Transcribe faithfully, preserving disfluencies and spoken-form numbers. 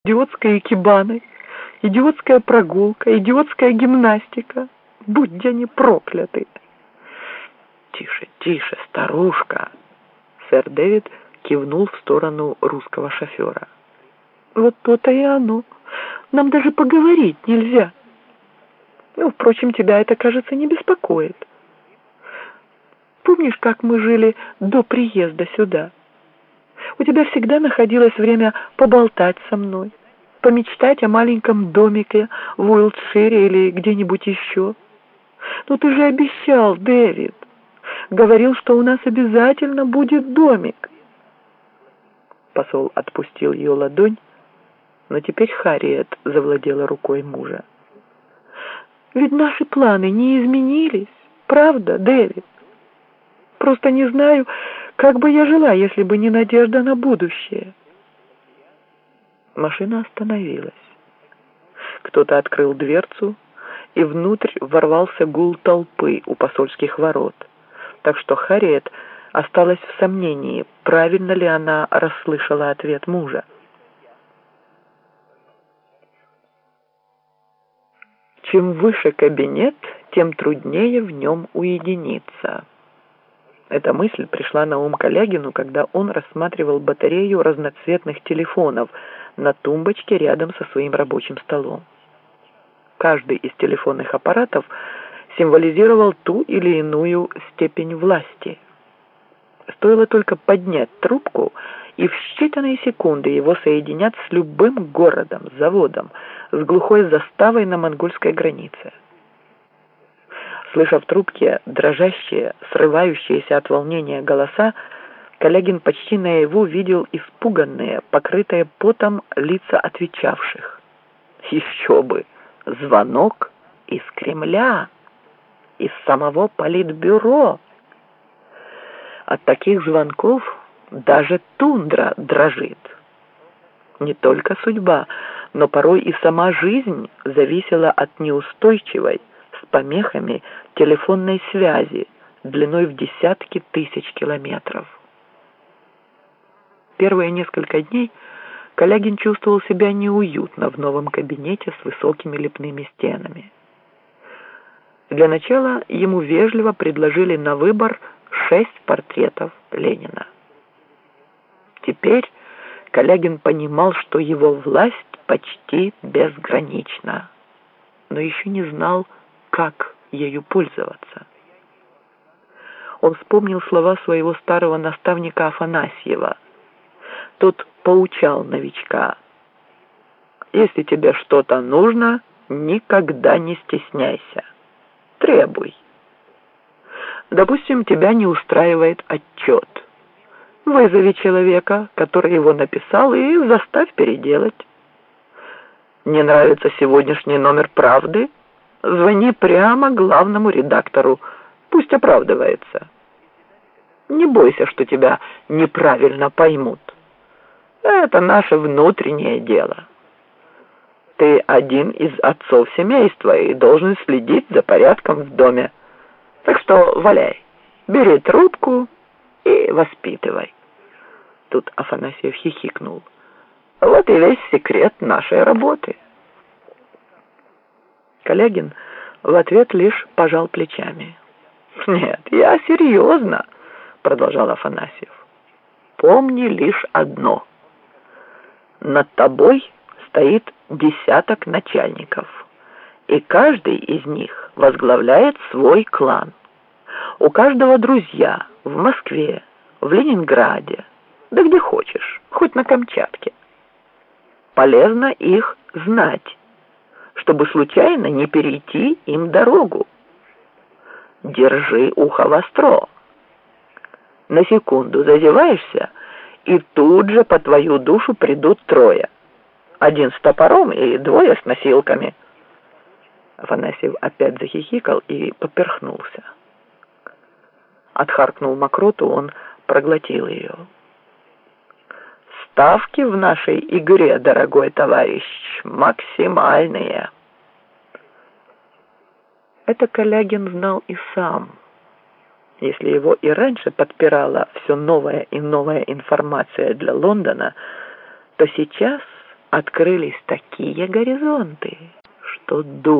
идиотской икебаной, идиотская прогулка, идиотская гимнастика. Будь они прокляты. Тише, тише, старушка. Сэр Дэвид кивнул в сторону русского шофера. Вот то-то и оно. Нам даже поговорить нельзя. Ну, впрочем, тебя это, кажется, не беспокоит. Помнишь, как мы жили до приезда сюда? У тебя всегда находилось время поболтать со мной, помечтать о маленьком домике в Уилтшире или где-нибудь еще. Ну ты же обещал, Дэвид. Говорил, что у нас обязательно будет домик. Посол отпустил ее ладонь, но теперь Харриет завладела рукой мужа. Ведь наши планы не изменились, правда, Дэвид? Просто не знаю, как бы я жила, если бы не надежда на будущее. Машина остановилась. Кто-то открыл дверцу, и внутрь ворвался гул толпы у посольских ворот, так что Харриет осталась в сомнении, правильно ли она расслышала ответ мужа. Чем выше кабинет, тем труднее в нем уединиться. Эта мысль пришла на ум Калягину, когда он рассматривал батарею разноцветных телефонов на тумбочке рядом со своим рабочим столом. Каждый из телефонных аппаратов символизировал ту или иную степень власти. Стоило только поднять трубку, и в считанные секунды его соединят с любым городом, заводом, с глухой заставой на монгольской границе. Слыша в трубке дрожащие, срывающиеся от волнения голоса, Калягин почти наяву видел испуганные, покрытые потом лица отвечавших. Еще бы! Звонок из Кремля, из самого Политбюро. От таких звонков даже тундра дрожит. Не только судьба, но порой и сама жизнь зависела от неустойчивой, с помехами, телефонной связи длиной в десятки тысяч километров. Первые несколько дней Калягин чувствовал себя неуютно в новом кабинете с высокими лепными стенами. Для начала ему вежливо предложили на выбор шесть портретов Ленина. Теперь Калягин понимал, что его власть почти безгранична, но еще не знал, как ею пользоваться. Он вспомнил слова своего старого наставника Афанасьева. Тот поучал новичка: «Если тебе что-то нужно, никогда не стесняйся. Требуй. Допустим, тебя не устраивает отчет. Вызови человека, который его написал, и заставь переделать. Не нравится сегодняшний номер «Правды»? Звони прямо главному редактору, пусть оправдывается. Не бойся, что тебя неправильно поймут. Это наше внутреннее дело. Ты один из отцов семейства и должен следить за порядком в доме. Так что валяй, бери трубку и воспитывай». Тут Афанасьев хихикнул. «Вот и весь секрет нашей работы». Калягин в ответ лишь пожал плечами. «Нет, я серьезно», — продолжал Афанасьев. «Помни лишь одно. Над тобой стоит десяток начальников, и каждый из них возглавляет свой клан. У каждого друзья в Москве, в Ленинграде, да где хочешь, хоть на Камчатке. Полезно их знать, чтобы случайно не перейти им дорогу. Держи ухо востро. На секунду зазеваешься, и тут же по твою душу придут трое. Один с топором и двое с носилками». Афанасьев опять захихикал и поперхнулся. Отхаркнул мокроту, он проглотил ее. «Ставки в нашей игре, дорогой товарищ, максимальные». Это Калягин знал и сам. Если его и раньше подпирала все новая и новая информация для Лондона, то сейчас открылись такие горизонты, что дух